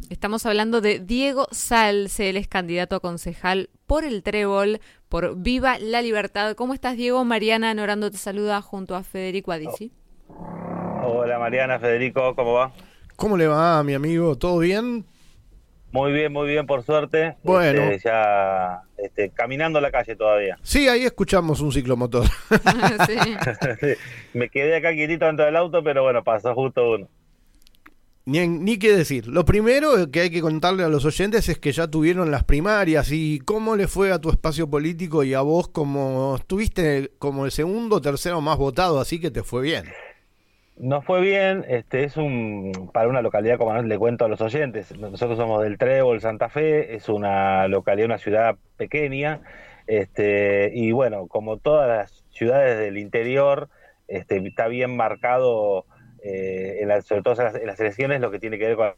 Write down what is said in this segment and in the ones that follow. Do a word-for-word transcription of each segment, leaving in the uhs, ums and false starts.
Estamos hablando de Diego Salce, él es candidato a concejal por el Trébol, por Viva la Libertad. ¿Cómo estás, Diego? Mariana Norando te saluda junto a Federico Adisi. Hola Mariana, Federico, ¿cómo va? ¿Cómo le va, mi amigo? ¿Todo bien? Muy bien, muy bien, por suerte. Bueno. Este, ya este, caminando la calle todavía. Sí, ahí escuchamos un ciclomotor. Sí. Me quedé acá quietito dentro del auto, pero bueno, pasó justo uno. Ni, ni qué decir. Lo primero que hay que contarle a los oyentes es que ya tuvieron las primarias. ¿Y cómo le fue a tu espacio político y a vos como estuviste como el segundo o tercero más votado, así que te fue bien? Nos fue bien, este es un para una localidad, como le cuento a los oyentes, nosotros somos del Trébol, Santa Fe, es una localidad, una ciudad pequeña, este y bueno, como todas las ciudades del interior, este está bien marcado, eh, en la, sobre todo en las, en las elecciones, lo que tiene que ver con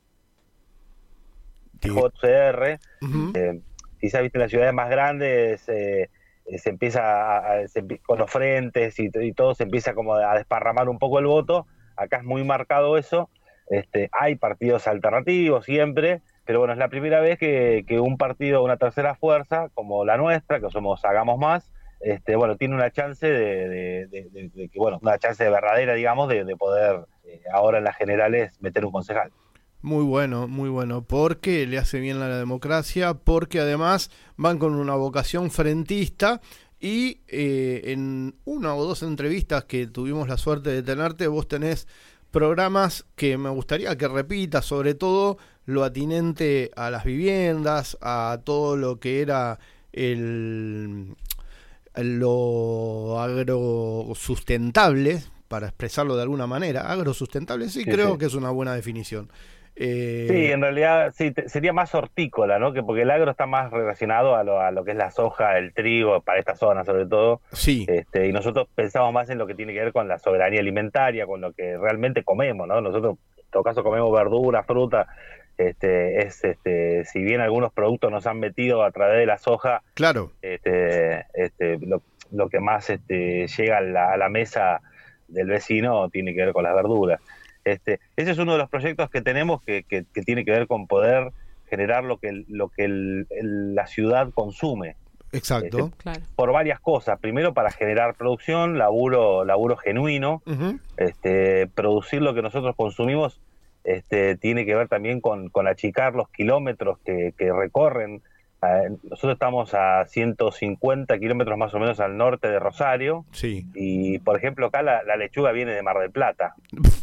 el J C R. Uh-huh. eh, quizás viste en las ciudades más grandes, eh, se empieza a, a, se, con los frentes y, y todo se empieza como a desparramar un poco el voto. Acá es muy marcado eso. Este, hay partidos alternativos siempre, pero bueno, es la primera vez que, que un partido, una tercera fuerza como la nuestra, que somos Hagamos Más, este, bueno, tiene una chance de, de, de, de, de que, bueno, una chance verdadera, digamos, de, de poder eh, ahora en las generales meter un concejal. Muy bueno, muy bueno, porque le hace bien a la democracia, porque además van con una vocación frentista y eh, en una o dos entrevistas que tuvimos la suerte de tenerte, vos tenés programas que me gustaría que repitas, sobre todo lo atinente a las viviendas, a todo lo que era el, lo agrosustentable, para expresarlo de alguna manera. Agrosustentable, sí, sí creo sí. que es una buena definición. Eh... Sí, en realidad sí, te, sería más hortícola, ¿no? Que porque el agro está más relacionado a lo, a lo que es la soja, el trigo, para esta zona sobre todo. Sí. Este, y nosotros pensamos más en lo que tiene que ver con la soberanía alimentaria, con lo que realmente comemos, ¿no? Nosotros, en todo caso, comemos verdura, fruta. Este, es, este, si bien algunos productos nos han metido a través de la soja, claro. Este, este, lo, lo que más este, llega a la, a la mesa del vecino tiene que ver con las verduras. Este, ese es uno de los proyectos que tenemos que, que, que tiene que ver con poder generar lo que, lo que el, el, la ciudad consume. Exacto. Este, claro. Por varias cosas. Primero, para generar producción, laburo, laburo genuino. Uh-huh. este, producir lo que nosotros consumimos este, tiene que ver también con, con achicar los kilómetros que, que recorren. Uh, nosotros estamos a ciento cincuenta kilómetros más o menos al norte de Rosario. Sí. Y, por ejemplo, acá la, la lechuga viene de Mar del Plata.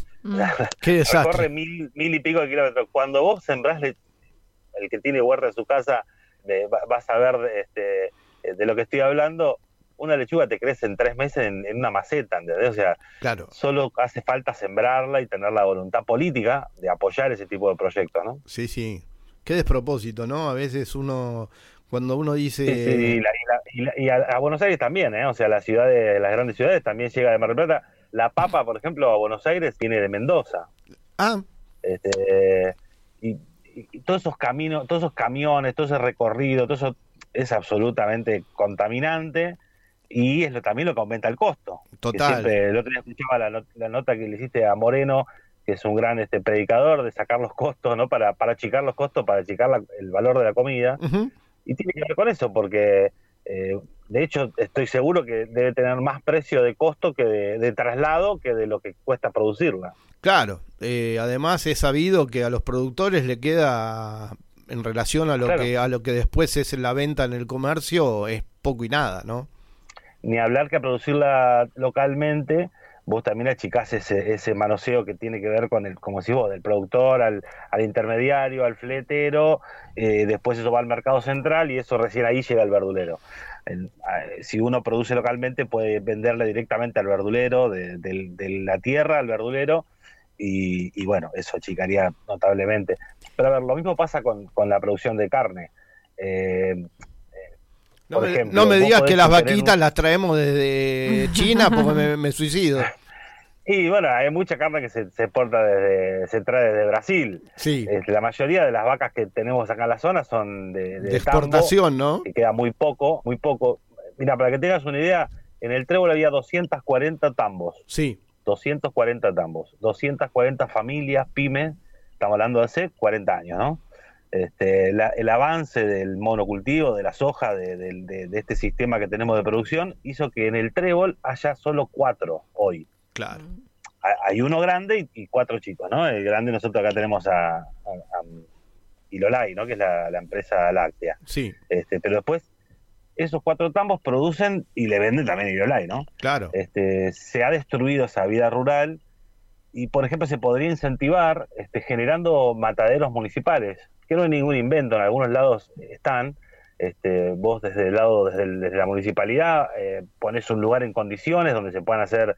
Qué desastre. Recorre mil, mil y pico de kilómetros. Cuando vos sembrás, le, el que tiene huerta en su casa, de, vas a ver este, de lo que estoy hablando. Una lechuga te crece en tres meses en, en una maceta, ¿entendés? O sea, claro. Solo hace falta sembrarla y tener la voluntad política de apoyar ese tipo de proyectos, ¿no? Sí, sí. Qué despropósito, ¿no? A veces uno, cuando uno dice... Sí, sí, y, la, y, la, y, la, y a, a Buenos Aires también, ¿eh? O sea, la ciudad de las grandes ciudades también llega de Mar del Plata. La papa, por ejemplo, a Buenos Aires viene de Mendoza. Ah. Este, y, y, y todos esos caminos, todos esos camiones, todo ese recorrido, todo eso es absolutamente contaminante y es lo, también lo que aumenta el costo. Total. Siempre, el otro día escuchaba la, not, la nota que le hiciste a Moreno, que es un gran este predicador de sacar los costos, ¿no? Para, para achicar los costos, para achicar la, el valor de la comida. Uh-huh. Y tiene que ver con eso, porque... Eh, de hecho, estoy seguro que debe tener más precio de costo que de, de traslado que de lo que cuesta producirla. Claro, eh, además es sabido que a los productores le queda, en relación a lo claro. que a lo que después es la venta en el comercio, es poco y nada, ¿no? Ni hablar que a producirla localmente, vos también achicás ese, ese manoseo que tiene que ver con el, como decís vos, del productor al, al intermediario, al fletero, eh, después eso va al mercado central y eso recién ahí llega al verdulero. El, si uno produce localmente puede venderle directamente al verdulero, de, de, de la tierra al verdulero, y, y bueno, eso achicaría notablemente. Pero a ver, lo mismo pasa con, con la producción de carne. Eh, no, me, ejemplo, no me digas que las vaquitas un... las traemos desde China porque me, me suicido. Y bueno, hay mucha carne que se, se exporta desde, se trae desde Brasil. Sí. Este, la mayoría de las vacas que tenemos acá en la zona son de, de, de exportación, tambo, ¿no? Que queda muy poco, muy poco. Mira, para que tengas una idea, en el Trébol había doscientos cuarenta tambos. Sí. doscientos cuarenta tambos, doscientas cuarenta familias, pymes, estamos hablando de hace cuarenta años, ¿no? Este, la, el avance del monocultivo, de la soja, de, de, de, de este sistema que tenemos de producción, hizo que en el trébol haya solo cuatro hoy. Claro. Hay uno grande y, y cuatro chicos, ¿no? El grande nosotros acá tenemos a, a, a Ilolai, ¿no? Que es la, la empresa láctea. Sí. Este, pero después esos cuatro tambos producen y le venden también a Ilolai, ¿no? Claro. Este, se ha destruido esa vida rural y, por ejemplo, se podría incentivar este, generando mataderos municipales, que no hay ningún invento, en algunos lados están. Este, vos desde el lado, desde, el, desde la municipalidad, eh, ponés un lugar en condiciones donde se puedan hacer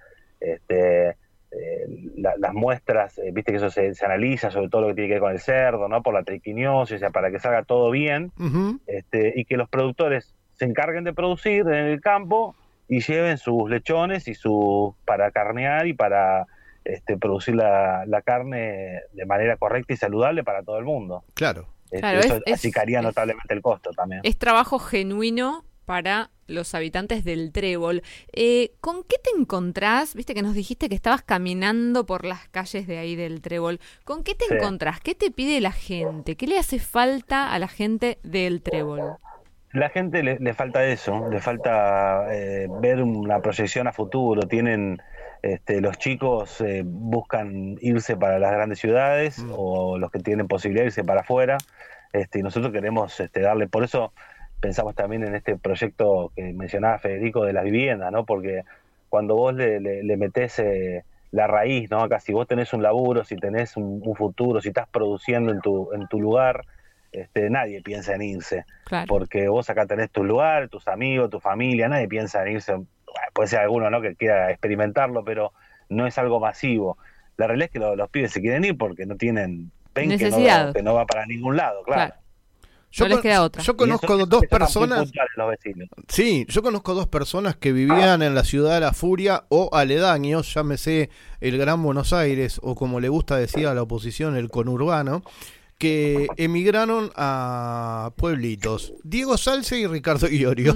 este, eh, la, las muestras, eh, viste que eso se, se analiza sobre todo lo que tiene que ver con el cerdo, ¿no? Por la triquiniosis, o sea, para que salga todo bien, Uh-huh. este, y que los productores se encarguen de producir en el campo y lleven sus lechones y sus para carnear y para este, producir la, la carne de manera correcta y saludable para todo el mundo. Claro. Este, Claro, eso es- achicaría es- notablemente el costo también. Es trabajo genuino para los habitantes del Trébol. Eh, ¿Con qué te encontrás? Viste que nos dijiste que estabas caminando por las calles de ahí del Trébol. ¿Con qué te Sí. encontrás? ¿Qué te pide la gente? ¿Qué le hace falta a la gente del Trébol? La gente le, le falta eso, le falta eh, ver una proyección a futuro. Tienen este, los chicos eh, buscan irse para las grandes ciudades Mm. o los que tienen posibilidad de irse para afuera. Este, y nosotros queremos este, darle, por eso pensamos también en este proyecto que mencionaba Federico de las viviendas, ¿no? Porque cuando vos le, le, le metés eh, la raíz, ¿no? Acá si vos tenés un laburo, si tenés un, un futuro, si estás produciendo en tu, en tu lugar, este, nadie piensa en irse. Claro. Porque vos acá tenés tu lugar, tus amigos, tu familia, nadie piensa en irse. Bueno, puede ser alguno, ¿no? Que quiera experimentarlo, pero no es algo masivo. La realidad es que lo- los pibes se quieren ir porque no tienen, ven que Necesidad. no, que no va para ningún lado, claro. Claro. No les con- queda otra. yo Y conozco eso- dos eso están muy personas. puntuales los vecinos. Sí, yo conozco dos personas que vivían en la ciudad de la Furia o aledaños, llámese el Gran Buenos Aires o como le gusta decir a la oposición el conurbano, que emigraron a pueblitos. Diego Salce y Ricardo Iorio.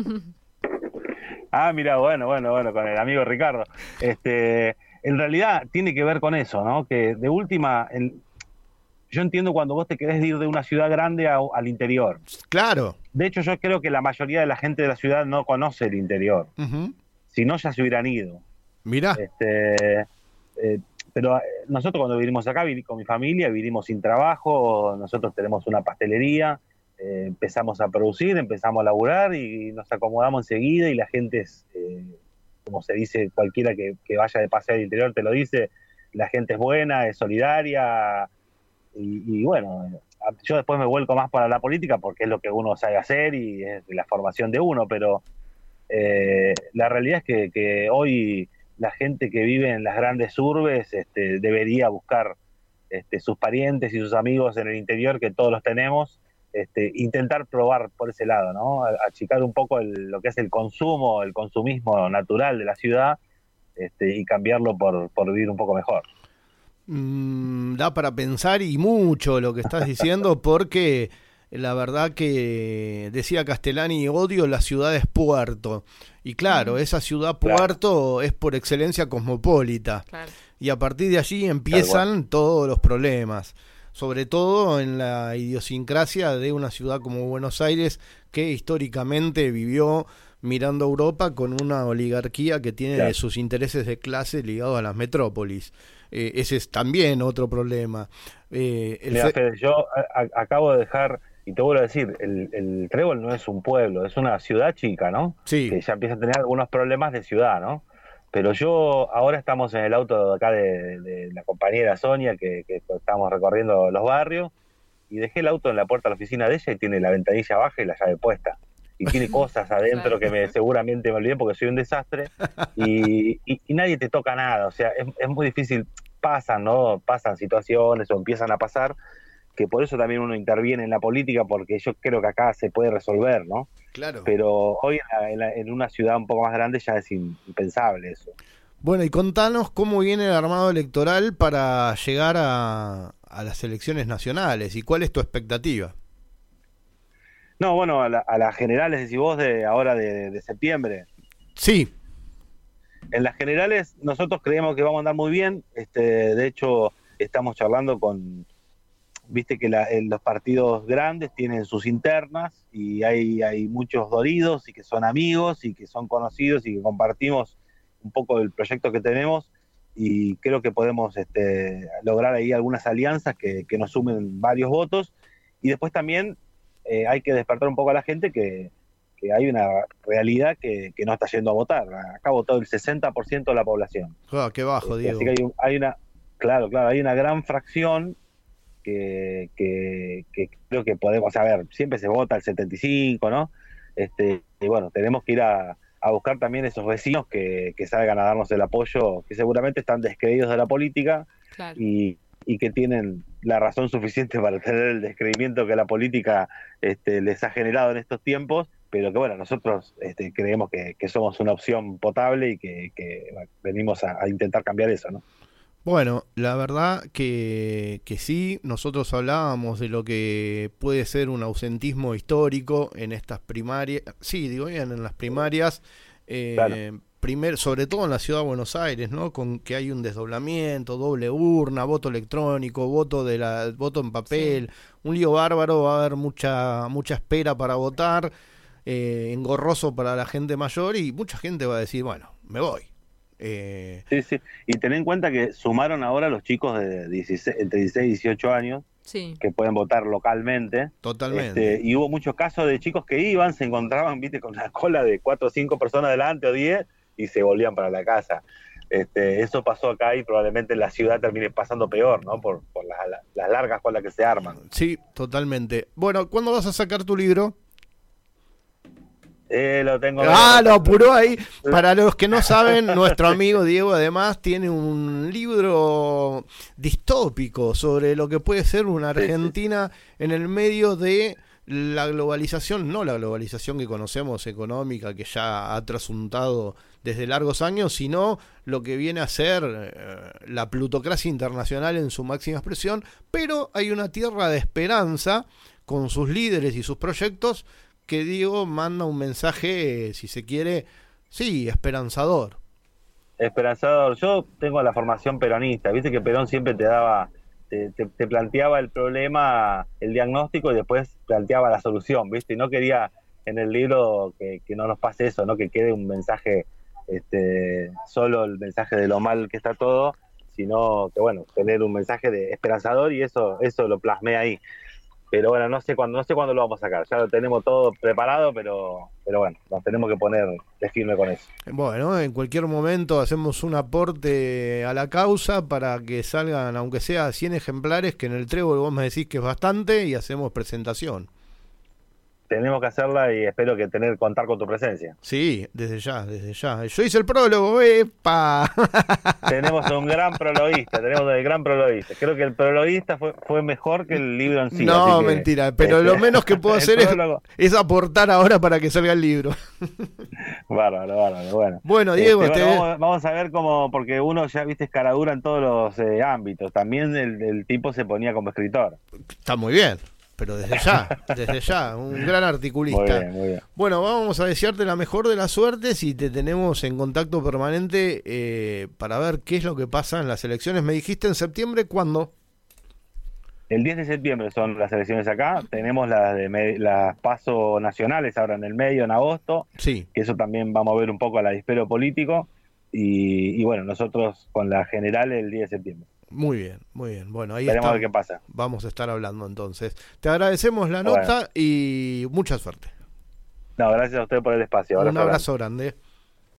Ah, mira, bueno, bueno, bueno, con el amigo Ricardo. Este, en realidad tiene que ver con eso, ¿no? Que de última, en- yo entiendo cuando vos te querés ir de una ciudad grande a- al interior. Claro. De hecho, yo creo que la mayoría de la gente de la ciudad no conoce el interior. Ujú. Si no, ya se hubieran ido. Mirá. Este, eh, pero eh, nosotros cuando vinimos acá, viví con mi familia, vinimos sin trabajo, nosotros tenemos una pastelería, eh, empezamos a producir, empezamos a laburar y nos acomodamos enseguida y la gente es, eh, como se dice, cualquiera que, que vaya de paseo al interior te lo dice, la gente es buena, es solidaria y, y bueno, yo después me vuelco más para la política porque es lo que uno sabe hacer y es la formación de uno, pero eh, la realidad es que, que hoy la gente que vive en las grandes urbes este, debería buscar este, sus parientes y sus amigos en el interior, que todos los tenemos, este, intentar probar por ese lado, ¿no? A- achicar un poco el- lo que es el consumo, el consumismo natural de la ciudad este, y cambiarlo por, por vivir un poco mejor. Mm, da para pensar y mucho lo que estás diciendo porque la verdad que decía Castellani, odio las ciudades puerto. Y claro, esa ciudad puerto es por excelencia cosmopolita. Claro. Y a partir de allí empiezan todos los problemas. Sobre todo en la idiosincrasia de una ciudad como Buenos Aires, que históricamente vivió mirando a Europa con una oligarquía que tiene Claro. sus intereses de clase ligados a las metrópolis. Eh, ese es también otro problema. Eh, el Mira, fe- Fede, yo a- a- acabo de dejar, y te vuelvo a decir, el, el Trébol no es un pueblo, es una ciudad chica, ¿no? Sí. Que ya empieza a tener algunos problemas de ciudad, ¿no? Pero yo, ahora estamos en el auto de acá de, de la compañera Sonia, que, que estamos recorriendo los barrios, y dejé el auto en la puerta de la oficina de ella y tiene la ventanilla baja y la llave puesta. Y tiene cosas adentro que me seguramente me olvidé porque soy un desastre, y, y, y nadie te toca nada, o sea, es, es muy difícil, pasan, ¿no? Pasan situaciones o empiezan a pasar, que por eso también uno interviene en la política, porque yo creo que acá se puede resolver, ¿no? Claro. Pero hoy en, la- en, la- en una ciudad un poco más grande ya es impensable eso. Bueno, y contanos cómo viene el armado electoral para llegar a, a las elecciones nacionales y cuál es tu expectativa. No, bueno, a, la- a las generales, decís vos, de ahora de, de septiembre. Sí. En las generales nosotros creemos que vamos a andar muy bien. Este, de hecho, estamos charlando con, viste que la, en los partidos grandes tienen sus internas y hay, hay muchos dolidos y que son amigos y que son conocidos y que compartimos un poco del proyecto que tenemos, y creo que podemos este, lograr ahí algunas alianzas que, que nos sumen varios votos. Y después también eh, hay que despertar un poco a la gente que, que hay una realidad que, que no está yendo a votar. Acá votó el sesenta por ciento de la población. Ah, qué bajo, este, Diego. Así que hay, un, hay una, claro, claro, hay una gran fracción que, que, que creo que podemos, a ver, siempre se vota el setenta y cinco, ¿no? Este, y bueno, tenemos que ir a, a buscar también esos vecinos que, que salgan a darnos el apoyo, que seguramente están descreídos de la política, claro, y, y que tienen la razón suficiente para tener el descreimiento que la política este, les ha generado en estos tiempos, pero que bueno, nosotros este, creemos que, que somos una opción potable y que, que bueno, venimos a, a intentar cambiar eso, ¿no? Bueno, la verdad que, que sí, nosotros hablábamos de lo que puede ser un ausentismo histórico en estas primarias, sí, digo bien, en las primarias, eh, claro, primer, sobre todo en la ciudad de Buenos Aires, ¿no? Con que hay un desdoblamiento, doble urna, voto electrónico, voto de la voto en papel, sí, un lío bárbaro, va a haber mucha mucha espera para votar, eh, engorroso para la gente mayor, y mucha gente va a decir, bueno, me voy. Eh... Sí, sí, y ten en cuenta que sumaron ahora los chicos de dieciséis, entre dieciséis y dieciocho años, sí, que pueden votar localmente. Totalmente. Este, y hubo muchos casos de chicos que iban, se encontraban, viste, con una cola de cuatro o cinco personas delante o diez y se volvían para la casa. Este, eso pasó acá y probablemente en la ciudad termine pasando peor, ¿no? Por, por las, las largas colas que se arman. Sí, totalmente. Bueno, ¿cuándo vas a sacar tu libro? Eh, lo tengo. Ah, lo apuró ahí. Para los que no saben, nuestro amigo Diego además tiene un libro distópico sobre lo que puede ser una Argentina sí, sí. en el medio de la globalización, no la globalización que conocemos económica, que ya ha trasuntado desde largos años, sino lo que viene a ser eh, la plutocracia internacional en su máxima expresión, pero hay una tierra de esperanza con sus líderes y sus proyectos que Diego manda un mensaje, si se quiere, sí, esperanzador. Esperanzador. Yo tengo la formación peronista, viste que Perón siempre te daba, te, te, te planteaba el problema, el diagnóstico y después planteaba la solución, viste, y no quería en el libro que, que no nos pase eso, no que quede un mensaje, este, solo el mensaje de lo mal que está todo, sino que bueno, tener un mensaje de esperanzador, y eso, eso lo plasmé ahí. Pero bueno, no sé cuándo, no sé cuándo lo vamos a sacar. Ya lo tenemos todo preparado, pero, pero bueno, nos tenemos que poner de firme con eso. Bueno, en cualquier momento hacemos un aporte a la causa para que salgan, aunque sea cien ejemplares, que en el Trébol vos me decís que es bastante, y hacemos presentación. Tenemos que hacerla y espero que tener contar con tu presencia. Sí, desde ya, desde ya. Yo hice el prólogo, ¡epa! Tenemos un gran prologuista, tenemos el gran prologuista. Creo que el prologuista fue, fue mejor que el libro en sí. No, mentira, pero este, lo menos que puedo hacer es, es aportar ahora para que salga el libro. Bárbaro, bárbaro, bueno. Bueno, Diego, este, te... bueno, vamos, vamos a ver cómo, porque uno ya viste escaradura en todos los eh, ámbitos. También el, el tipo se ponía como escritor. Está muy bien. Pero desde ya, desde ya, un gran articulista. Muy bien, muy bien. Bueno, vamos a desearte la mejor de las suertes y te tenemos en contacto permanente eh, para ver qué es lo que pasa en las elecciones. Me dijiste en septiembre, ¿cuándo? El diez de septiembre son las elecciones acá. Tenemos las de las PASO nacionales ahora en el medio, en agosto. Sí. Que eso también va a mover un poco al avispero político. Y, y bueno, nosotros con la general el diez de septiembre. Muy bien, muy bien. Bueno, ahí Veremos está. a ver qué pasa. Vamos a estar hablando entonces. Te agradecemos la nota bueno. y mucha suerte. No, gracias a usted por el espacio. Un abrazo grande. grande.